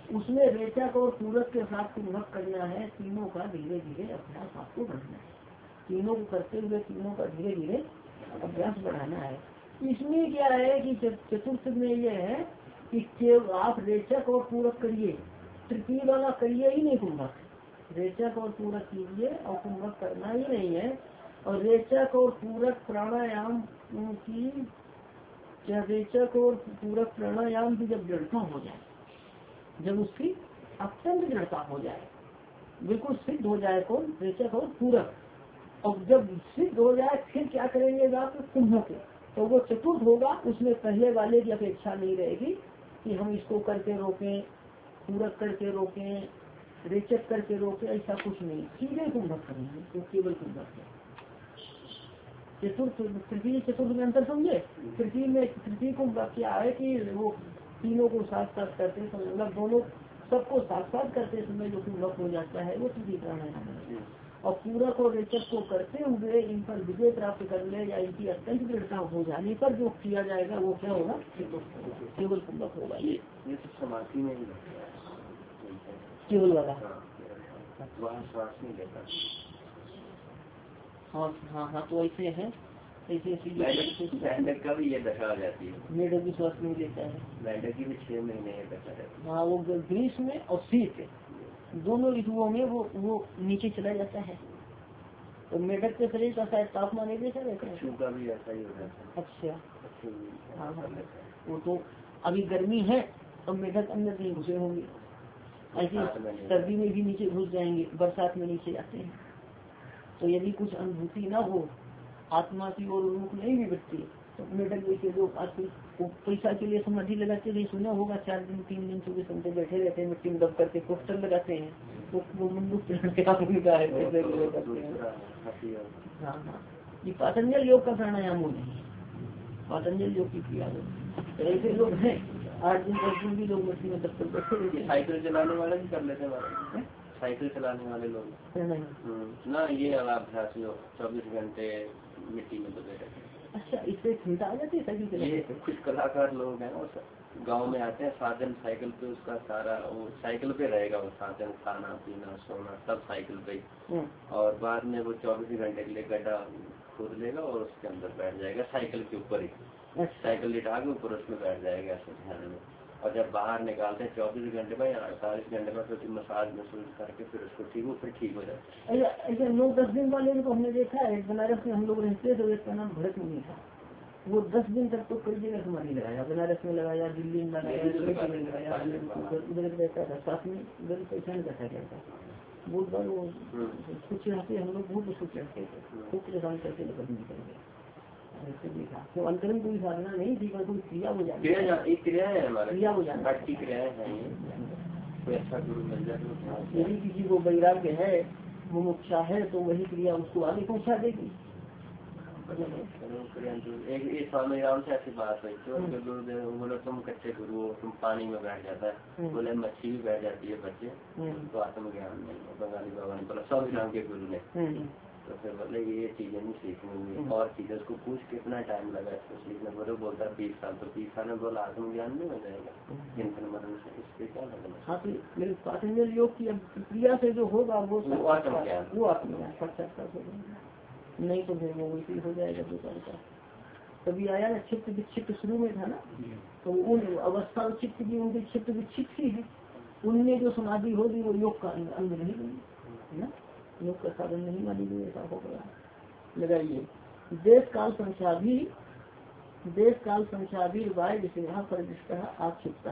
Speaker 1: उसमें रेचक और पूरक के साथ कुंभक करना है। तीनों का धीरे धीरे अभ्यास आपको बढ़ाना है। तीनों को करते हुए तीनों का धीरे धीरे अभ्यास बढ़ाना है। इसमें क्या है कि चतुर्थ में ये है कि केवल आप रेचक और पूरक करिए, तृतीय वाला करिए ही नहीं कुंभक। रेचक और पूरक कीजिए और कुंभक करना ही नहीं है। और रेचक और पूरक प्राणायाम की, क्या रेचक और पूरक प्राणायाम की जब दृढ़ता हो जाए, जब उसकी अत्यंत दृढ़ता हो जाए, बिल्कुल सिद्ध हो जाए कौन, रेचक और पूरक, और जब सिद्ध हो जाए फिर क्या करेंगे आप, कुंभक। तो वो चतुर्थ होगा, उसमें पहले वाले की अपेक्षा नहीं रहेगी कि हम इसको करके रोकें, पूरक करके रोकें, रेचक करके रोकें, ऐसा कुछ नहीं, सीधे कुंभक करेंगे तो केवल कुंभक है। चतुर्थ तृतीय चतुर्थ में अंतर समझे। तृतीय कुंभक क्या है कि वो तीनों को साथ साथ करते हैं, मतलब दोनों सबको साथ साथ करते समय जो कुंभक हो जाता है वो तृतीय प्राणायाम है। और पूरक और रेचक को करते हुए इन पर विजय प्राप्त करने या इनकी अत्यंत दृढ़ता हो जाने पर जो किया जाएगा वो क्या होगा, केवल कुंभक होगा। ये तो समाधि में ही केवल वाला हाँ तो ऐसे है, ऐसे का भी ये दशा आ जाती है, मेढक भी श्वास नहीं लेता है, मेढक की भी 6 महीने दशा रहती है। हाँ वो ग्रीष्म में और शीत दोनों ऋतुओं में वो नीचे चला जाता है। तो मेढक के शरीर का शायद तापमान एक जैसा रहता है, का भी ऐसा ही हो जाता है। अच्छा हाँ वो तो अभी गर्मी है तो मेढक अंदर नहीं घुसे होंगे, ऐसे सर्दी में भी नीचे घुस जाएंगे, बरसात में नीचे जाते हैं। तो यदि कुछ अनुभूति न हो, आत्मा की ओर रुख नहीं भी बचती, तो मेढक जैसे लोग पैसा के लिए समाधि लगाते थे, सुना होगा 4 दिन 3 दिन 24 घंटे बैठे रहते हैं, मिट्टी में दब करके पोस्टर लगाते हैं, तो वो मुंडुक उनका है। हाँ हाँ ये पातंजल योग का प्राणायाम हो नहीं, पातंजल योग की क्रिया हो। तो ऐसे लोग हैं 8 दिन 10 दिन भी लोग मिट्टी में दब कर बैठे रहते हैं। साइकिल चलाने वाले भी कर लेते हैं, साइकिल चलाने वाले लोग ना, ये अभ्यास जो 24 घंटे मिट्टी में दबे रहते हैं। अच्छा इससे चिंता आ जाती है साइकिल चलाने। ये कुछ कलाकार लोग हैं वो गांव में आते हैं, साधन साइकिल पे, उसका सारा वो साइकिल पे रहेगा, वो साधन खाना पीना सोना सब साइकिल पे, और बाद में वो 24 घंटे के लिए गड्ढा खोद लेगा और उसके अंदर बैठ जाएगा, साइकिल के ऊपर ही, साइकिल लिटा के ऊपर उसमें बैठ जाएगा ऐसे ध्यान में। और जब बाहर निकालते हैं 24 घंटे में या 48 घंटे में फिर मसाज महसूस करके फिर उसको ठीक हो जाता है। ऐसे 9-10 दिन वाले को हमने देखा है, बनारस में हम लोग रहते तो इसका नाम भरत मुनि था, वो 10 दिन तक तो कई जगह समाधि लगाया, बनारस में लगाया, दिल्ली में लगाया, उधर रहता था, साथ में उधर पैसा नहीं करता रहता, बहुत बार वो कुछ रहते हम लोग बहुत कुछ रहते थे, खूब परेशान करके निकल निकल ऐसे देखा। तो अंतरंग कोई साधना नहीं थी, पर कोई क्रिया हो जाती है, क्रिया है हमारे, क्रिया हो जाती है, क्रियाएं हैं। कोई अच्छा गुरु मिल जाए, यदि किसी को वैराग्य है, मुमुक्षा है, तो वही क्रिया उसको आगे पहुँचा देगी। एक स्वामी राम से ऐसी बात हुई, तो गुरुदेव बोले तुम कच्चे गुरु हो, तुम पानी में बैठ जाता है, बोले मच्छी भी बैठ जाती है बच्चे, तो आत्मज्ञान नहीं। बंगाली बाबा ने बोला, स्वामी राम के गुरु ने, तो फिर बोले ये चीजें नहीं सीखनी हुई और चीजें, उसको पूछ कितना टाइम लगा इसको सीखने, बोले बोलता 20 साल, तो 20 साल में बोला आत्मज्ञान नहीं हो जाएगा चिंतन मरण से, इसके क्या लगना। हाँ तो पातंजल योग की क्रिया से जो होगा वो आत्मज्ञान, वो आत्मज्ञान साक्षात्कार हो जाएगा, नहीं तो फिर वो वैसे हो जाएगा दुकान का। कभी आया ना चित्त विक्षिप्त शुरू में था ना, तो उन अवस्था चित्त की उनकी चित्त विक्षिप्त ही है, उनमें जो समाधि होगी वो योग का अंग नहीं बनी ना, योग का साधन नहीं मानी गई, ऐसा हो गया। लगाइए देश काल संख्या भी वाय विषय परिदृष्ट आक्षिप्त,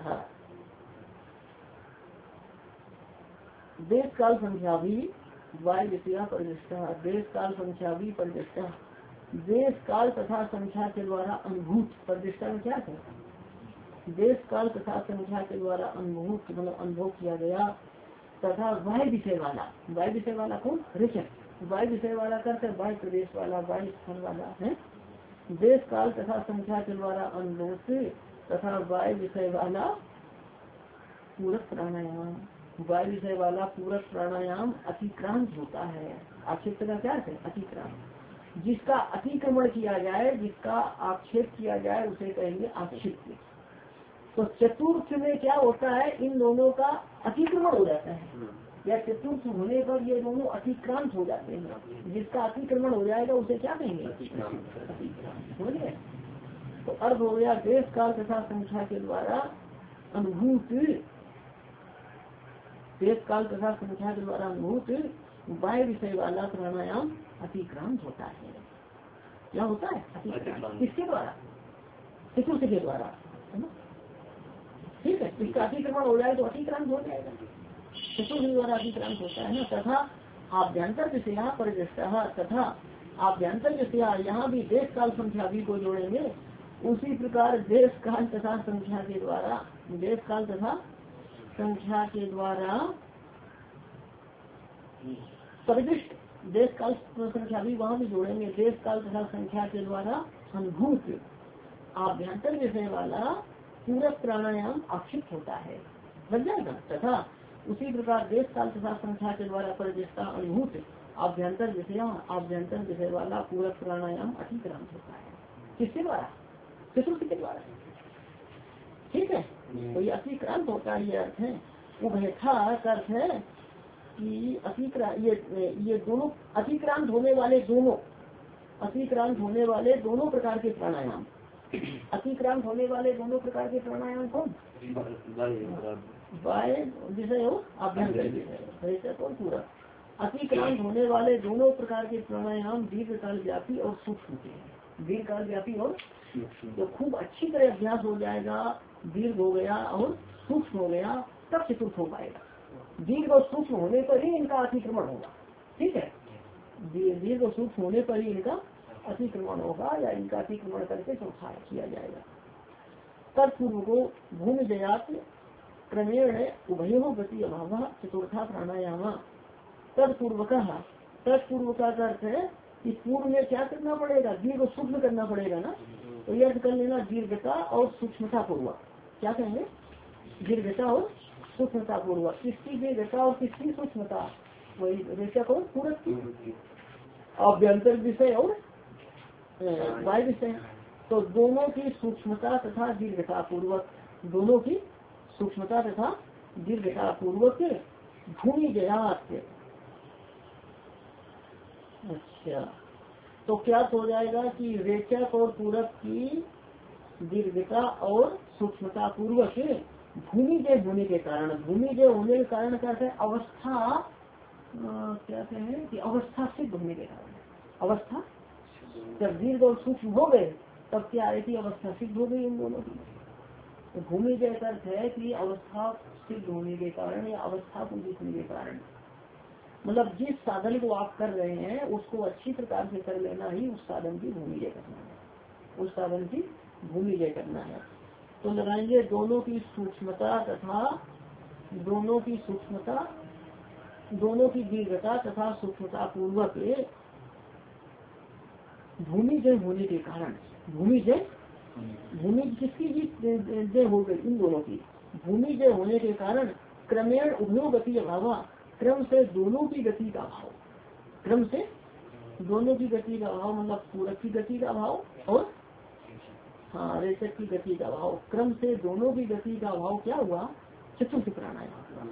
Speaker 1: देश काल संख्या भी वाय विषय परिदृष्टा, देश काल संख्या भी परिदृष्टा, देश काल तथा संख्या के द्वारा अनुभूत, परिदृष्टा में क्या है, देश काल तथा संख्या के द्वारा अनुभूत मतलब अनुभव किया गया, तथा वाय विषय वाला कौन, ऋषभ, वाय विषय वाला करते वाय प्रदेश वाला, वाय स्थान वाला है, देश काल तथा संख्या के द्वारा अनुभूत तथा वाय विषय वाला पूरक प्राणायाम, वायु विषय वाला पूरक प्राणायाम अतिक्रांत होता है। आक्षेप का क्या है, अतिक्रांत, जिसका अतिक्रमण किया जाए, जिसका आक्षेप किया जाए उसे कहेंगे आक्षिप्त। तो चतुर्थ में क्या होता है, इन दोनों का अतिक्रमण हो जाता है, या चतुर्थ होने पर ये दोनों अतिक्रांत हो जाते हैं। जिसका अतिक्रमण हो जाएगा उसे क्या कहेंगे, अतिक्रांत। समझ गए? तो अर्थ हो गया देश काल तथा संख्या के द्वारा अनुभूत, देश काल तथा संख्या के द्वारा अनुभूत बाह्य विषय वाला प्राणायाम अतिक्रांत होता है। क्या होता है, अतिक्रांत। किसके द्वारा, चतुर्थ के द्वारा, है ना? ठीक है, इसका अतिक्रमण हो जाए तो अतिक्रांत हो जाएगा, चतुर्थ के द्वारा अतिक्रांत होता है ना। तथा आभ्यंतर विषया परिदृष्टा, तथा आभ्यंतर विषया, यहाँ भी देश काल संख्या भी को जोड़ेंगे। उसी प्रकार देश काल तथा संख्या के द्वारा, देश काल तथा संख्या के द्वारा परिदृष्ट, देश काल संख्या भी वहाँ भी जोड़ेंगे। देश काल तथा संख्या के द्वारा अनुभूत आभ्यंतर विषय वाला पूरक प्राणायाम अक्षिप्त होता है, लग जाएगा। तथा उसी प्रकार देश काल तथा संख्या के द्वारा परिदृष्टा अनुभूत आभ्यंतर विषय वाला पूरक प्राणायाम अतिक्रांत होता है। किसके द्वारा, चतुर्थ के द्वारा। ठीक है, तो ये अतिक्रांत होता है, ये अर्थ है। उभयथा का अर्थ है कि ये दोनों अतिक्रांत होने वाले दोनों, अतिक्रांत होने वाले दोनों प्रकार के प्राणायाम, अतिक्रांत होने वाले दोनों प्रकार के प्राणायाम कौन, वाय विषय हो आभ्यंतर विषय कौन पूरा। अतिक्रांत होने वाले दोनों प्रकार के प्राणायाम दीर्घ काल व्यापी और सूक्ष्म के, दीर्घ काल व्यापी और तो खूब अच्छी तरह अभ्यास हो जाएगा, दीर्घ हो गया और सूक्ष्म हो गया, तब चतुर्थ हो पाएगा। दीर्घ और सूक्ष्म होने पर ही इनका अतिक्रमण होगा। ठीक है, दीर्घ और सूक्ष्म होने पर ही इनका अतिक्रमण होगा, या इनका अतिक्रमण करके चौथा किया जाएगा। तत्पूर्व को भूमि जयात क्रमेण उभयो गति अभाव चतुर्था प्राणायाम। तत्पूर्व का अर्थ है कि पूर्व में क्या करना पड़ेगा, दीर्घ और सूक्ष्म करना पड़ेगा ना। तो यह अर्थ कर लेना, दीर्घता और सूक्ष्मता पूर्वक। क्या कहेंगे, दीर्घता और सूक्ष्मता पूर्वक। किसकी दीर्घता और किसकी सूक्ष्मता, वही रेचक और पूरक की, आभ्यंतर विषय और वाय विषय। तो दोनों की सूक्ष्मता तथा दीर्घता पूर्वक, दोनों की सूक्ष्मता तथा दीर्घता पूर्वक भूमि जयात। अच्छा, तो क्या हो जाएगा कि रेचक और पूरक की दीर्घता और सूक्ष्मता पूर्वक भूमि जय होने के कारण, भूमि जय होने के कारण क्या है, अवस्था क्या कहें कि अवस्था सिद्ध होने के कारण, अवस्था जब दीर्घ और सूक्ष्म हो गए तब क्या है कि अवस्था सिद्ध हो गई इन दोनों की। तो भूमि जय का अर्थ है कि अवस्था सिद्ध होने के कारण या अवस्था को जीतने के कारण, मतलब जिस साधन को आप कर रहे हैं उसको अच्छी प्रकार से कर लेना ही उस साधन की भूमि जय करना है, उस साधन की भूमि जय करना है। तो लगाएंगे दोनों की सूक्ष्मता तथा दोनों की सूक्ष्मता, दोनों की दीर्घता तथा सूक्ष्मता पूर्वक भूमि जय होने के कारण, भूमि जय, भूमि किसकी जय हो गई, इन दोनों की भूमि जय होने के कारण क्रमेण उभयो गति अभाव, क्रम से दोनों की गति का अभाव, क्रम से दोनों की गति का अभाव, मतलब पूरक की गति का अभाव और हाँ रेचक की गति का अभाव, क्रम से दोनों की गति का अभाव क्या हुआ, चतुर्थ प्राणायाम।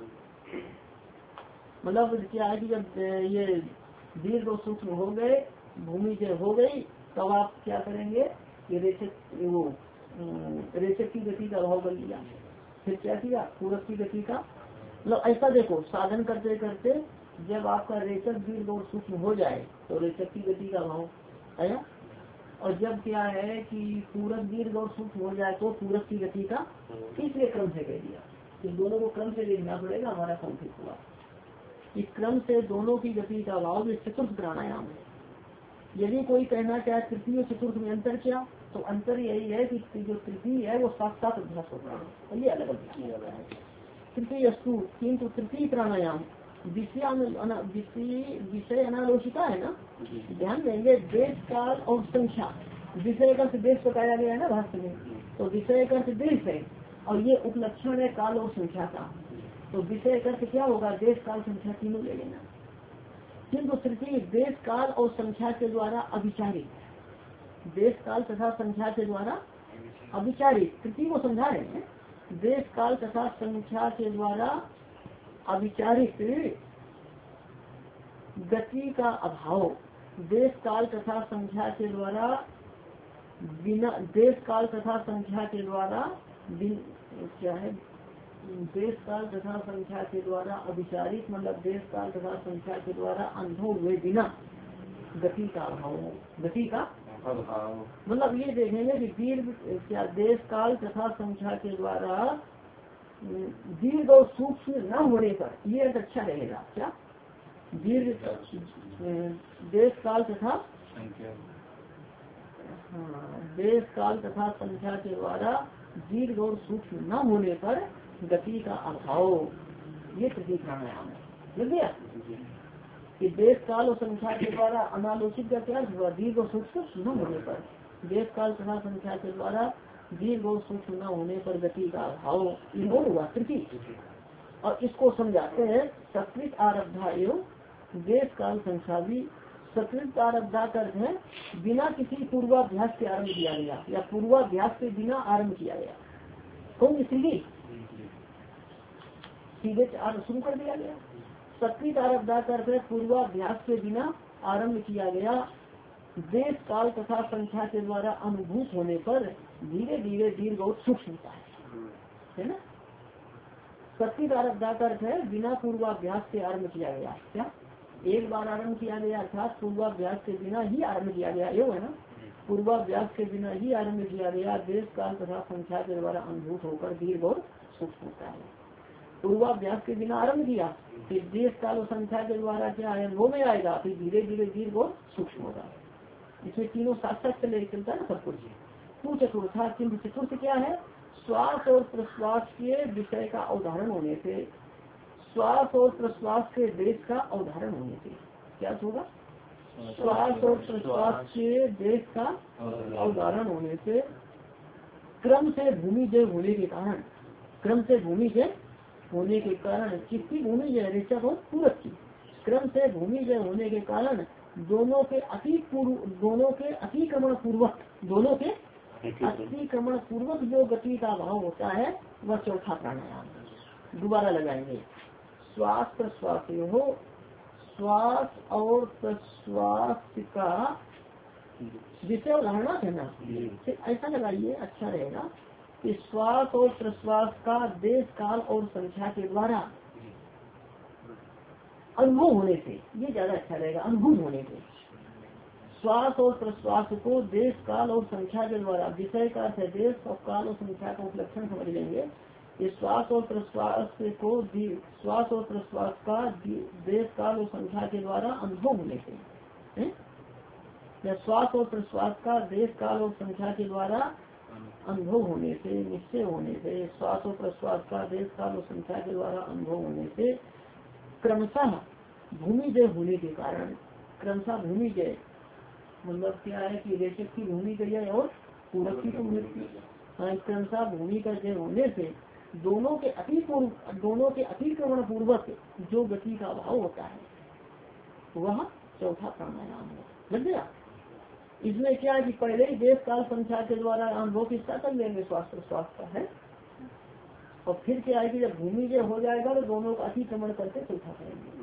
Speaker 1: मतलब क्या है कि जब ये दीर्घ और सूक्ष्म हो गए, भूमि जय हो गई, तब आप क्या करेंगे कि रेचक की गति का अभाव कर लिया, फिर क्या किया पूरक की गति का। मतलब ऐसा देखो, साधन करते करते जब आपका रेचक दीर्घ और सूक्ष्म हो जाए तो रेचक की गति का अभाव आया, और जब क्या है कि पूरक दीर्घ और सूक्ष्म हो जाए तो पूरक की गति का, इसलिए क्रम से कह दिया, इन दोनों को क्रम से देखना पड़ेगा, हमारा कंफ्लिक्ट हुआ। इस क्रम से दोनों की गति का अभाव ये चतुर्थ प्राणायाम है। यदि कोई कहना चाहे तृतीय और चतुर्थ में अंतर क्या, तो अंतर यही है कि जो तृतीय है वो साथ साथ अभ्यास होता है, और ये अलग अभ्यास हो रहा है। तृतीय अस्तु, किंतु तृतीय प्राणायाम विषय अनालोचिता है ना, ध्यान देंगे देश काल और संख्या, विषय का देश बताया गया है ना भाष्य में, तो विषय का देश है और ये उपलक्षण है काल और संख्या का, तो विषय का क्या होगा, देश काल संख्या तीनों ले लेना। किंतु तृतीय देश काल और संख्या के द्वारा अविचारित, देश काल तथा संख्या के द्वारा अविचारित, तृतीय को समझा रहे हैं, देश काल तथा संख्या के द्वारा अविचारित गति का अभाव, देश काल तथा संख्या के द्वारा बिना, देश काल तथा संख्या के द्वारा क्या है, देश काल तथा संख्या के द्वारा अविचारित मतलब देश काल तथा संख्या के द्वारा अनुभव हुए बिना गति का अभाव, गति का अभाव मतलब ये देखेंगे कि दीर्घ क्या देश काल तथा संख्या के द्वारा दीर्घ और सूक्ष्म न होने पर ये अर्थ अच्छा रहेगा। क्या दीर्घ देश काल तथा देश काल तथा संख्या के द्वारा दीर्घ और सूक्ष्म न होने पर गति का अभाव, ये प्रतीक प्राणायाम है। लग गया कि देश काल और संख्या के द्वारा अनालोचित का क्या हुआ, दीर्घ और सूक्ष्म न होने पर, देश काल तथा संख्या के द्वारा दीर्घ और सूक्ष्म न होने पर गति का अभाव, ये हुआ तृतीय। और इसको समझाते हैं सकृत आरब्धा एवं देश काल संख्या भी। सकृत आरब्धा अर्थ है बिना किसी पूर्वाभ्यास के आरम्भ किया गया या पूर्वाभ्यास के बिना आरम्भ किया गया। कौन सीधे शुरू कर दिया गया। सकृत आरब्धा अर्थ है पूर्वाभ्यास के बिना आरम्भ किया गया, देश काल तथा संख्या के द्वारा अनुभूत होने पर धीरे धीरे दीर्घ और सूक्ष्म होता है ना। सकृत आरब्धा अर्थ है बिना पूर्वाभ्यास के आरम्भ किया गया। क्या एक बार आरम्भ किया गया अर्थात पूर्वाभ्यास के बिना ही आरम्भ किया गया, ये है ना, पूर्वाभ्यास के बिना ही आरम्भ किया गया, देश काल तथा संख्या के द्वारा अनुभूत होकर दीर्घ और सूक्ष्म होता है। पूर्वाभ्यास के बिना आरम्भ किया, फिर देश काल और संख्या के द्वारा क्या है अनुभव में आएगा, फिर धीरे धीरे दीर्घ और सूक्ष्म होगा। इसमें तीनों साथ साथ चले चलता है ना सब कुछ। तू चतुर्था किंतु चतुर्थ क्या है, श्वास और प्रश्वास के विषय का अवधारण होने से, श्वास और प्रश्वास के देश का अवधारण होने से क्या होगा, श्वास और प्रश्वास के देश का अवधारण होने से क्रम से भूमि जय होने के कारण, क्रम से भूमि जय होने के कारण, किसकी भूमि जय, रेचक और पूरक की, क्रम से भूमि जय होने के कारण दोनों के अतिक्रमण पूर्वक, दोनों के अतिक्रमण पूर्वक जो गति का भाव होता है वह चौथा प्राणायाम। दोबारा लगाएंगे, श्वास प्रश्वास हो, श्वास और प्रश्वास का विषय उदाहरण है ना, ऐसा लगाइए अच्छा रहेगा कि श्वास और प्रश्वास का देश काल और संख्या के द्वारा अनुभव होने से, ये ज्यादा अच्छा रहेगा, अनुभव होने से। श्वास और प्रश्वास को देश काल और संख्या के द्वारा, विषय का अर्थ है देश और काल और संख्या का उपलक्षण समझ लेंगे। ये श्वास और प्रश्वास को, श्वास और प्रश्वास का देश काल और संख्या के द्वारा अनुभव होने से, या श्वास और प्रश्वास का देश काल और संख्या के द्वारा अनुभव होने से, निश्चय होने से, श्वास और प्रश्वास का देश काल और संख्या के द्वारा अनुभव होने से क्रमशः भूमि जय होने के कारण, क्रमशः भूमि जय मतलब क्या है कि रेचक की भूमि का जय और पूरक की भूमि, क्रमशः भूमि का जय होने से दोनों के अतिक्रमण पूर्वक जो गति का अभाव होता है वह चौथा प्राणायाम है। लग गया। इसमें क्या है कि पहले ही देश काल संख्या के द्वारा अनुभव किसका कर लेंगे, स्वास्थ्य स्वास्थ्य का है, और फिर क्या है कि जब भूमि जय हो जाएगा तो दोनों का अतिक्रमण करके चौथा करेंगे।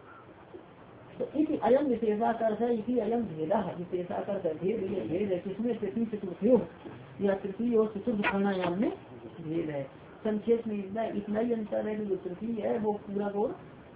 Speaker 1: तो इसी अयम विशेषाकर है, इसी अयम भेदा है, विशेषाकर भेद है किसमें, तृतीय चतुर्थ या तृतीय और चतुर्थ प्राणायाम में भेद है। संक्षेप में इतना ही अंतर है कि जो तृतीय है वो पूरा को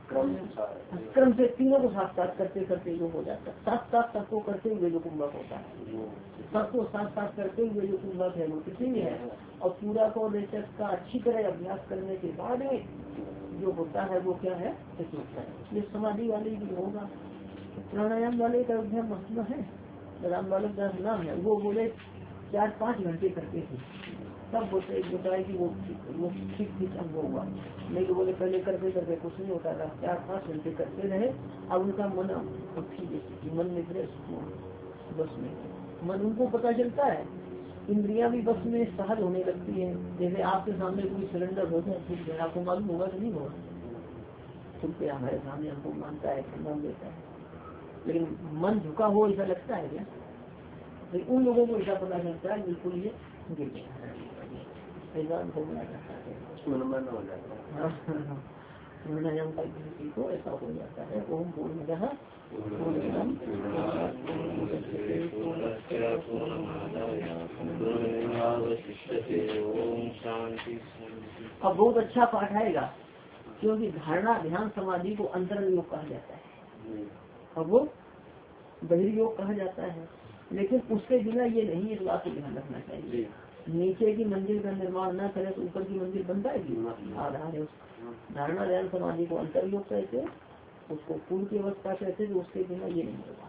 Speaker 1: क्रम से तीनों को साथ साथ करते करते जो हो जाता है, साथ साथ सबको करते हुए जो कुंभक होता है, सबको साथ साथ करते हुए जो कुंभक है वो तृतीय है। और पूरा को रेचक का अच्छी तरह अभ्यास करने के बाद जो होता है वो क्या है, चतुर्थ है। ये समाधि वाले भी होगा, प्राणायाम वाले का अभ्यास महत्व है, राम बालक दास नाम है, वो बोले 4-5 घंटे करते थे, तब बताए कि वो ठीक ठीक अनुभव हुआ। नहीं तो बोले पहले करते करते कुछ नहीं होता था, 4-5 घंटे करते रहे, अब उनका मन मन निकले बस में, मन उनको पता चलता है, इंद्रियां भी बस में सहज होने लगती है। जैसे आपके सामने कोई सिलेंडर होता है, फिर आपको मालूम होगा कि नहीं होगा, क्योंकि हमारे सामने हमको मानता है, मान देता है, लेकिन मन झुका हो ऐसा लगता है क्या, लेकिन उन लोगों को ऐसा पता चलता है बिल्कुल ये गिर गया। ऐसा अनुभव में आ जाता है, प्राणायाम का किसी को ऐसा हो जाता है। ओम पूर्णतः अब बहुत अच्छा पाठ आएगा, क्योंकि धारणा ध्यान समाधि को अंतरंग योग कहा जाता है। अब वो बहिर्योग कहा जाता है, लेकिन उसके बिना ये नहीं, इस बात को ध्यान रखना चाहिए। नीचे की मंजिल का निर्माण न करे तो ऊपर की मंजिल बन पाएगी, आधार है उसका। धारणा ध्यान समाधि को अंतर्योग कहते, उसको पूर्व की अवस्था कहते, तो उसके बिना ये नहीं होगा।